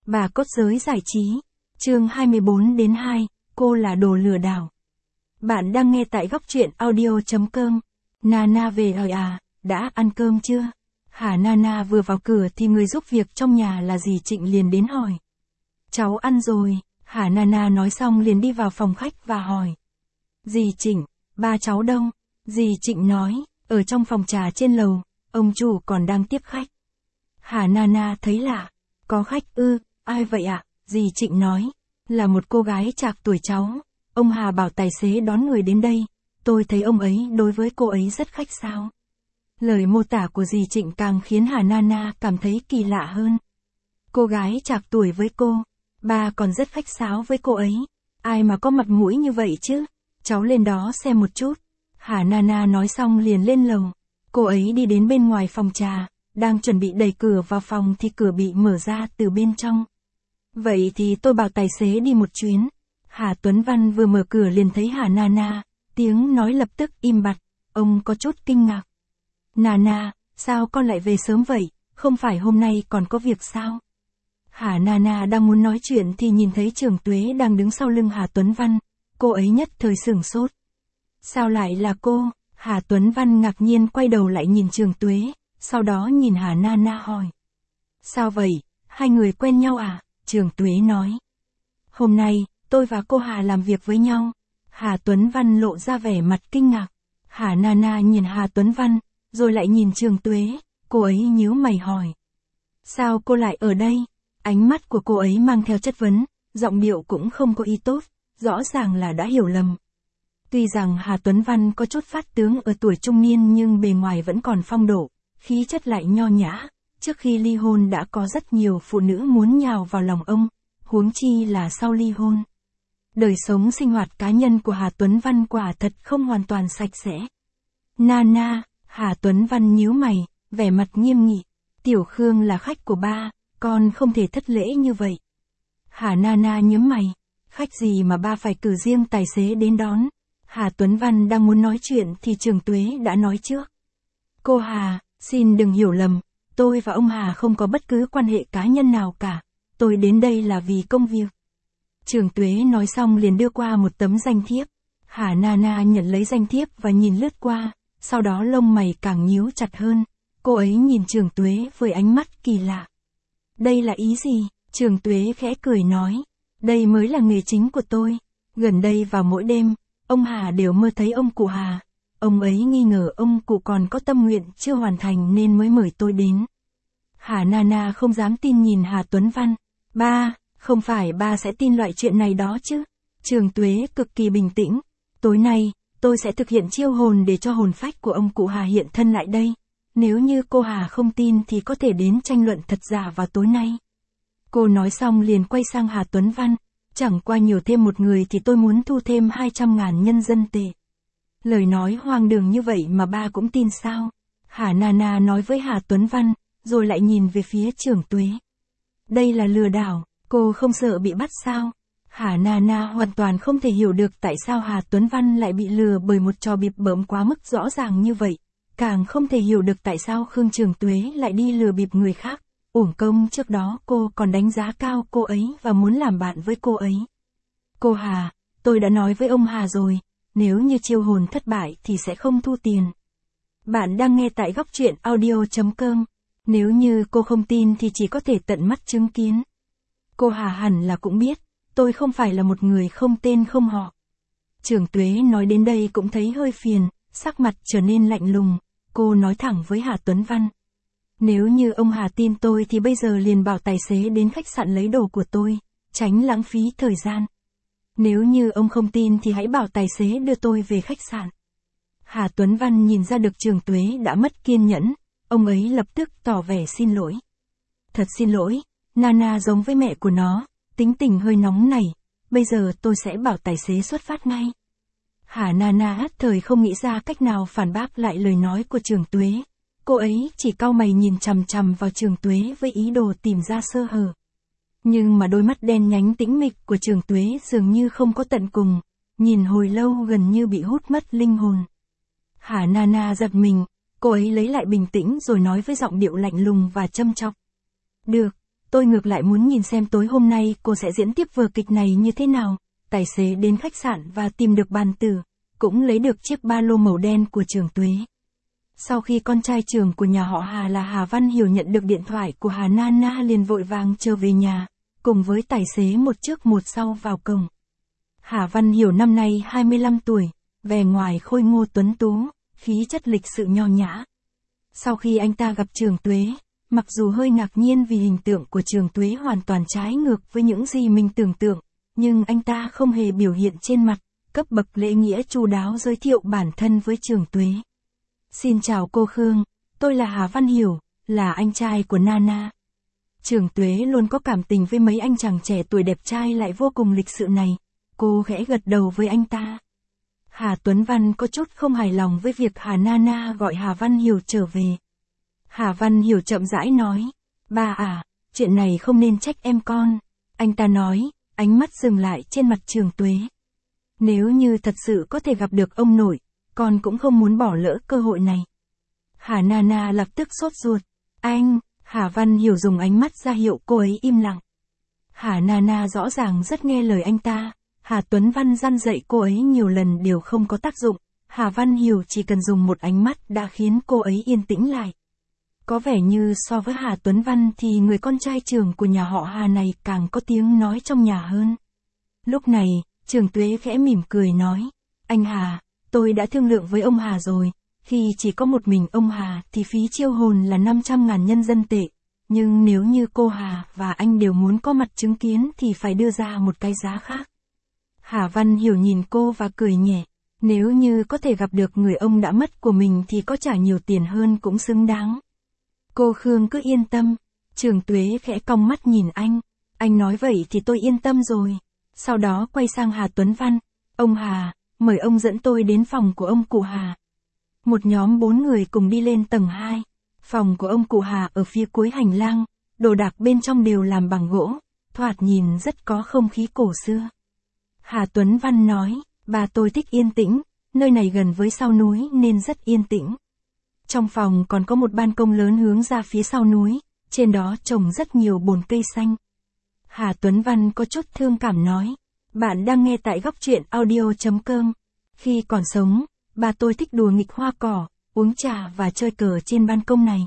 Bà cốt giới giải trí. Chương 24-2, cô là đồ lừa đảo. Bạn đang nghe tại góc truyện audio.com. Nana về rồi à, đã ăn cơm chưa? Hả? Nana vừa vào cửa thì người giúp việc trong nhà là dì Trịnh liền đến hỏi. Cháu ăn rồi, hả? Nana nói xong liền đi vào phòng khách và hỏi. Dì Trịnh, ba cháu đâu? Dì Trịnh nói, ở trong phòng trà trên lầu, ông chủ còn đang tiếp khách. Hả? Nana thấy lạ. Có khách ư? Ai vậy ạ? Dì Trịnh nói, là một cô gái trạc tuổi cháu. Ông Hà bảo tài xế đón người đến đây. Tôi thấy ông ấy đối với cô ấy rất khách sáo. Lời mô tả của dì Trịnh càng khiến Hà Nana cảm thấy kỳ lạ hơn. Cô gái trạc tuổi với cô, ba còn rất khách sáo với cô ấy. Ai mà có mặt mũi như vậy chứ? Cháu lên đó xem một chút. Hà Nana nói xong liền lên lầu. Cô ấy đi đến bên ngoài phòng trà, đang chuẩn bị đẩy cửa vào phòng thì cửa bị mở ra từ bên trong. Vậy thì tôi bảo tài xế đi một chuyến. Hà Tuấn Văn vừa mở cửa liền thấy Hà Nana, tiếng nói lập tức im bặt, ông có chút kinh ngạc. Nana, sao con lại về sớm vậy, không phải hôm nay còn có việc sao? Hà Nana đang muốn nói chuyện thì nhìn thấy Trường Tuế đang đứng sau lưng Hà Tuấn Văn, cô ấy nhất thời sửng sốt. Sao lại là cô? Hà Tuấn Văn ngạc nhiên quay đầu lại nhìn Trường Tuế, sau đó nhìn Hà Nana hỏi. Sao vậy, hai người quen nhau à? Trường Tuế nói. Hôm nay, tôi và cô Hà làm việc với nhau. Hà Tuấn Văn lộ ra vẻ mặt kinh ngạc. Hà Nana nhìn Hà Tuấn Văn, rồi lại nhìn Trường Tuế, cô ấy nhíu mày hỏi. Sao cô lại ở đây? Ánh mắt của cô ấy mang theo chất vấn, giọng điệu cũng không có ý tốt, rõ ràng là đã hiểu lầm. Tuy rằng Hà Tuấn Văn có chút phát tướng ở tuổi trung niên nhưng bề ngoài vẫn còn phong độ, khí chất lại nho nhã. Trước khi ly hôn đã có rất nhiều phụ nữ muốn nhào vào lòng ông, huống chi là sau ly hôn. Đời sống sinh hoạt cá nhân của Hà Tuấn Văn quả thật không hoàn toàn sạch sẽ. Nana, Hà Tuấn Văn nhíu mày, vẻ mặt nghiêm nghị. Tiểu Khương là khách của ba, con không thể thất lễ như vậy. Hà Nana nhướng mày, khách gì mà ba phải cử riêng tài xế đến đón. Hà Tuấn Văn đang muốn nói chuyện thì Trường Tuế đã nói trước. Cô Hà, xin đừng hiểu lầm, tôi và ông Hà không có bất cứ quan hệ cá nhân nào cả, tôi đến đây là vì công việc. Trường Tuế nói xong liền đưa qua một tấm danh thiếp. Hà Nana nhận lấy danh thiếp và nhìn lướt qua, sau đó lông mày càng nhíu chặt hơn. Cô ấy nhìn Trường Tuế với ánh mắt kỳ lạ. Đây là ý gì? Trường Tuế khẽ cười nói. Đây mới là nghề chính của tôi. Gần đây vào mỗi đêm, ông Hà đều mơ thấy ông cụ Hà. Ông ấy nghi ngờ ông cụ còn có tâm nguyện chưa hoàn thành nên mới mời tôi đến. Hà Nana không dám tin nhìn Hà Tuấn Văn. Ba, không phải ba sẽ tin loại chuyện này đó chứ? Trường Tuế cực kỳ bình tĩnh. Tối nay, tôi sẽ thực hiện chiêu hồn để cho hồn phách của ông cụ Hà hiện thân lại đây. Nếu như cô Hà không tin thì có thể đến tranh luận thật giả vào tối nay. Cô nói xong liền quay sang Hà Tuấn Văn. Chẳng qua nhiều thêm một người thì tôi muốn thu thêm 200.000 nhân dân tệ. Lời nói hoang đường như vậy mà ba cũng tin sao? Hà Nana nói với Hà Tuấn Văn, rồi lại nhìn về phía Trường Tuế. Đây là lừa đảo, cô không sợ bị bắt sao? Hà Nana hoàn toàn không thể hiểu được tại sao Hà Tuấn Văn lại bị lừa bởi một trò bịp bợm quá mức rõ ràng như vậy. Càng không thể hiểu được tại sao Khương Trường Tuế lại đi lừa bịp người khác. Uổng công trước đó cô còn đánh giá cao cô ấy và muốn làm bạn với cô ấy. Cô Hà, tôi đã nói với ông Hà rồi, nếu như chiêu hồn thất bại thì sẽ không thu tiền. Bạn đang nghe tại góc truyện audio.com. Nếu như cô không tin thì chỉ có thể tận mắt chứng kiến. Cô Hà hẳn là cũng biết, tôi không phải là một người không tên không họ. Trường Tuế nói đến đây cũng thấy hơi phiền, sắc mặt trở nên lạnh lùng, cô nói thẳng với Hà Tuấn Văn. Nếu như ông Hà tin tôi thì bây giờ liền bảo tài xế đến khách sạn lấy đồ của tôi, tránh lãng phí thời gian. Nếu như ông không tin thì hãy bảo tài xế đưa tôi về khách sạn. Hà Tuấn Văn nhìn ra được Trường Tuế đã mất kiên nhẫn, ông ấy lập tức tỏ vẻ xin lỗi. Thật xin lỗi, Nana giống với mẹ của nó, tính tình hơi nóng nảy, bây giờ tôi sẽ bảo tài xế xuất phát ngay. Hà Nana nhất thời không nghĩ ra cách nào phản bác lại lời nói của Trường Tuế. Cô ấy chỉ cau mày nhìn chằm chằm vào Trường Tuế với ý đồ tìm ra sơ hở. Nhưng mà đôi mắt đen nhánh tĩnh mịch của Trường Tuế dường như không có tận cùng, nhìn hồi lâu gần như bị hút mất linh hồn. Hà Nana giật mình, cô ấy lấy lại bình tĩnh rồi nói với giọng điệu lạnh lùng và châm chọc. Được, tôi ngược lại muốn nhìn xem tối hôm nay cô sẽ diễn tiếp vở kịch này như thế nào. Tài xế đến khách sạn và tìm được bàn tử, cũng lấy được chiếc ba lô màu đen của Trường Tuế. Sau khi con trai trưởng của nhà họ Hà là Hà Văn Hiểu nhận được điện thoại của Hà Nana liền vội vàng trở về nhà, cùng với tài xế một trước một sau vào cổng. Hà Văn Hiểu năm nay 25 tuổi, vẻ ngoài khôi ngô tuấn tú, khí chất lịch sự nho nhã. Sau khi anh ta gặp Trường Tuế, mặc dù hơi ngạc nhiên vì hình tượng của Trường Tuế hoàn toàn trái ngược với những gì mình tưởng tượng, nhưng anh ta không hề biểu hiện trên mặt, cấp bậc lễ nghĩa chu đáo giới thiệu bản thân với Trường Tuế. Xin chào cô Khương, tôi là Hà Văn Hiểu, là anh trai của Nana. Trường Tuế luôn có cảm tình với mấy anh chàng trẻ tuổi đẹp trai lại vô cùng lịch sự này, cô khẽ gật đầu với anh ta. Hà Tuấn Văn có chút không hài lòng với việc Hà Nana gọi Hà Văn Hiểu trở về. Hà Văn Hiểu chậm rãi nói, ba à, chuyện này không nên trách em con. Anh ta nói, ánh mắt dừng lại trên mặt Trường Tuế. Nếu như thật sự có thể gặp được ông nội, con cũng không muốn bỏ lỡ cơ hội này. Hà Nana lập tức sốt ruột. Anh, Hà Văn Hiểu dùng ánh mắt ra hiệu cô ấy im lặng. Hà Nana rõ ràng rất nghe lời anh ta. Hà Tuấn Văn răn dạy cô ấy nhiều lần đều không có tác dụng. Hà Văn Hiểu chỉ cần dùng một ánh mắt đã khiến cô ấy yên tĩnh lại. Có vẻ như so với Hà Tuấn Văn thì người con trai trưởng của nhà họ Hà này càng có tiếng nói trong nhà hơn. Lúc này, Trường Tuế khẽ mỉm cười nói, anh Hà, tôi đã thương lượng với ông Hà rồi, khi chỉ có một mình ông Hà thì phí chiêu hồn là 500.000 nhân dân tệ, nhưng nếu như cô Hà và anh đều muốn có mặt chứng kiến thì phải đưa ra một cái giá khác. Hà Văn Hiểu nhìn cô và cười nhẹ, nếu như có thể gặp được người ông đã mất của mình thì có trả nhiều tiền hơn cũng xứng đáng. Cô Khương cứ yên tâm. Trường Tuế khẽ cong mắt nhìn anh nói vậy thì tôi yên tâm rồi. Sau đó quay sang Hà Tuấn Văn, ông Hà, mời ông dẫn tôi đến phòng của ông cụ Hà. Một nhóm 4 người cùng đi lên tầng 2. Phòng của ông cụ Hà ở phía cuối hành lang, đồ đạc bên trong đều làm bằng gỗ, thoạt nhìn rất có không khí cổ xưa. Hà Tuấn Văn nói, bà tôi thích yên tĩnh, nơi này gần với sau núi nên rất yên tĩnh. Trong phòng còn có một ban công lớn hướng ra phía sau núi, trên đó trồng rất nhiều bồn cây xanh. Hà Tuấn Văn có chút thương cảm nói, bạn đang nghe tại góc truyện audio.com. Khi còn sống, bà tôi thích đùa nghịch hoa cỏ, uống trà và chơi cờ trên ban công này.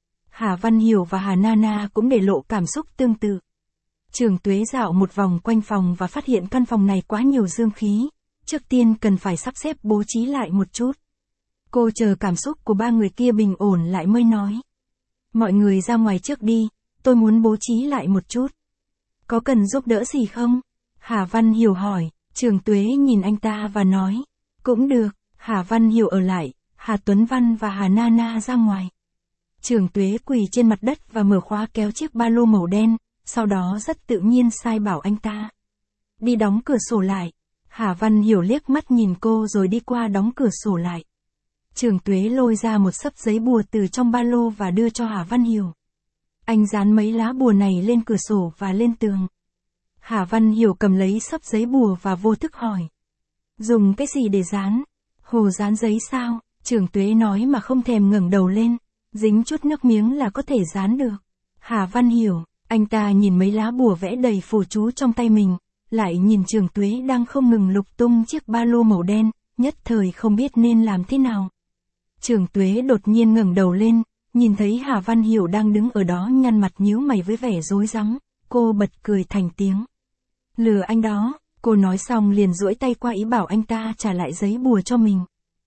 Hà Văn Hiểu và Hà Nana cũng để lộ cảm xúc tương tự. Trường Tuế dạo một vòng quanh phòng và phát hiện căn phòng này quá nhiều dương khí, trước tiên cần phải sắp xếp bố trí lại một chút. Cô chờ cảm xúc của ba người kia bình ổn lại mới nói. Mọi người ra ngoài trước đi, tôi muốn bố trí lại một chút. Có cần giúp đỡ gì không? Hà Văn Hiểu hỏi. Trường Tuế nhìn anh ta và nói, cũng được. Hà Văn Hiểu ở lại, Hà Tuấn Văn và Hà Nana ra ngoài. Trường Tuế quỳ trên mặt đất và mở khóa kéo chiếc ba lô màu đen, sau đó rất tự nhiên sai bảo anh ta. Đi đóng cửa sổ lại. Hà Văn Hiểu liếc mắt nhìn cô rồi đi qua đóng cửa sổ lại. Trường Tuế lôi ra một xấp giấy bùa từ trong ba lô và đưa cho Hà Văn Hiểu. Anh dán mấy lá bùa này lên cửa sổ và lên tường. Hà Văn Hiểu cầm lấy xấp giấy bùa và vô thức hỏi. Dùng cái gì để dán? Hồ dán giấy sao? Trường Tuế nói mà không thèm ngẩng đầu lên. Dính chút nước miếng là có thể dán được. Hà Văn Hiểu, anh ta nhìn mấy lá bùa vẽ đầy phù chú trong tay mình, lại nhìn Trường Tuế đang không ngừng lục tung chiếc ba lô màu đen, nhất thời không biết nên làm thế nào. Trường Tuế đột nhiên ngẩng đầu lên, nhìn thấy Hà Văn Hiểu đang đứng ở đó nhăn mặt nhíu mày với vẻ rối rắm, cô bật cười thành tiếng. Lừa anh đó, cô nói xong liền duỗi tay qua ý bảo anh ta trả lại giấy bùa cho mình.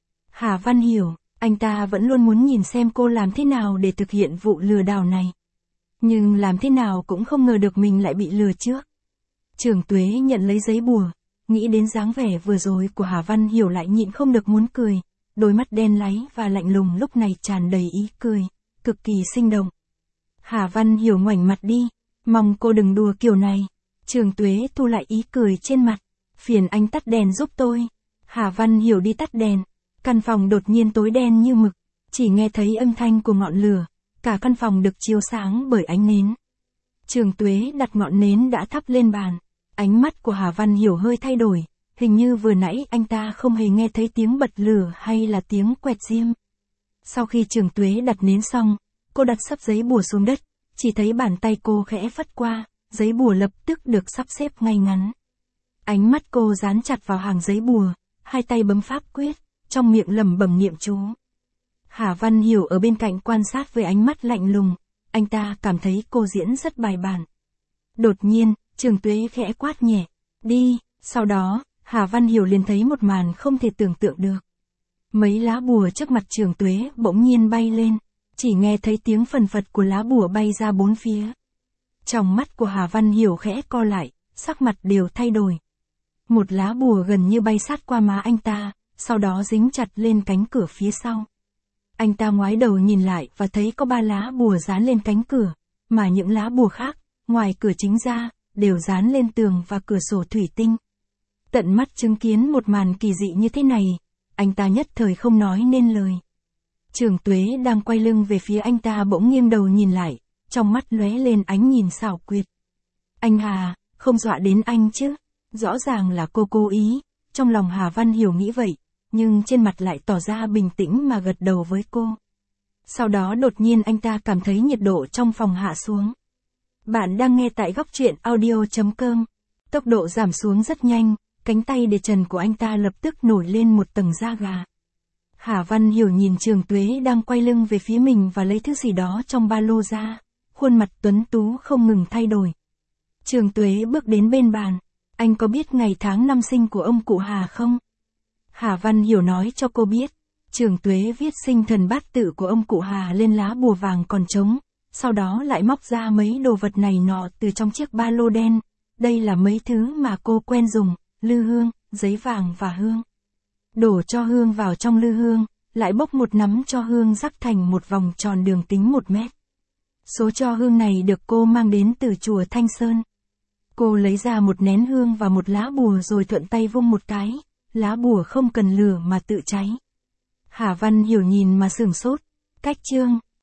Hà Văn Hiểu, anh ta vẫn luôn muốn nhìn xem cô làm thế nào để thực hiện vụ lừa đảo này. Nhưng làm thế nào cũng không ngờ được mình lại bị lừa trước. Trường Tuế nhận lấy giấy bùa, nghĩ đến dáng vẻ vừa rồi của Hà Văn Hiểu lại nhịn không được muốn cười. Đôi mắt đen láy và lạnh lùng lúc này tràn đầy ý cười, cực kỳ sinh động. Hà Văn Hiểu ngoảnh mặt đi, mong cô đừng đùa kiểu này. Trường Tuế thu lại ý cười trên mặt, phiền anh tắt đèn giúp tôi. Hà Văn Hiểu đi tắt đèn, căn phòng đột nhiên tối đen như mực, chỉ nghe thấy âm thanh của ngọn lửa, cả căn phòng được chiếu sáng bởi ánh nến. Trường Tuế đặt ngọn nến đã thắp lên bàn, ánh mắt của Hà Văn Hiểu hơi thay đổi. Hình như vừa nãy anh ta không hề nghe thấy tiếng bật lửa hay là tiếng quẹt diêm. Sau khi Trường Tuế đặt nến xong, cô đặt xấp giấy bùa xuống đất, chỉ thấy bàn tay cô khẽ phất qua, giấy bùa lập tức được sắp xếp ngay ngắn. Ánh mắt cô dán chặt vào hàng giấy bùa, hai tay bấm pháp quyết, trong miệng lẩm bẩm niệm chú. Hà Văn Hiểu ở bên cạnh quan sát với ánh mắt lạnh lùng, anh ta cảm thấy cô diễn rất bài bản. Đột nhiên, Trường Tuế khẽ quát nhẹ, đi, sau đó, Hà Văn Hiểu liền thấy một màn không thể tưởng tượng được. Mấy lá bùa trước mặt Trường Tuế bỗng nhiên bay lên, chỉ nghe thấy tiếng phần phật của lá bùa bay ra bốn phía. Trong mắt của Hà Văn Hiểu khẽ co lại, sắc mặt đều thay đổi. Một lá bùa gần như bay sát qua má anh ta, sau đó dính chặt lên cánh cửa phía sau. Anh ta ngoái đầu nhìn lại và thấy có 3 lá bùa dán lên cánh cửa, mà những lá bùa khác, ngoài cửa chính ra, đều dán lên tường và cửa sổ thủy tinh. Tận mắt chứng kiến một màn kỳ dị như thế này, anh ta nhất thời không nói nên lời. Trường Tuế đang quay lưng về phía anh ta bỗng nghiêng đầu nhìn lại, trong mắt lóe lên ánh nhìn xảo quyệt. Anh Hà, không dọa đến anh chứ? Rõ ràng là cô cố ý, trong lòng Hà Văn Hiểu nghĩ vậy, nhưng trên mặt lại tỏ ra bình tĩnh mà gật đầu với cô. Sau đó đột nhiên anh ta cảm thấy nhiệt độ trong phòng hạ xuống. Bạn đang nghe tại góc truyện audio.com. Tốc độ giảm xuống rất nhanh, cánh tay để trần của anh ta lập tức nổi lên một tầng da gà. Hà Văn Hiểu nhìn Trường Tuế đang quay lưng về phía mình và lấy thứ gì đó trong ba lô ra, khuôn mặt tuấn tú không ngừng thay đổi. Trường Tuế bước đến bên bàn, anh có biết ngày tháng năm sinh của ông cụ Hà không? Hà Văn Hiểu nói cho cô biết. Trường Tuế viết sinh thần bát tự của ông cụ Hà lên lá bùa vàng còn trống, sau đó lại móc ra mấy đồ vật này nọ từ trong chiếc ba lô đen. Đây là mấy thứ mà cô quen dùng, lư hương, giấy vàng và hương. Đổ cho hương vào trong lư hương, lại bốc một nắm cho hương rắc thành một vòng tròn đường kính 1 mét. Số cho hương này được cô mang đến từ chùa Thanh Sơn. Cô lấy ra một nén hương và một lá bùa rồi thuận tay vung một cái, lá bùa không cần lửa mà tự cháy. Hà Văn Hiểu nhìn mà sửng sốt. Cách chương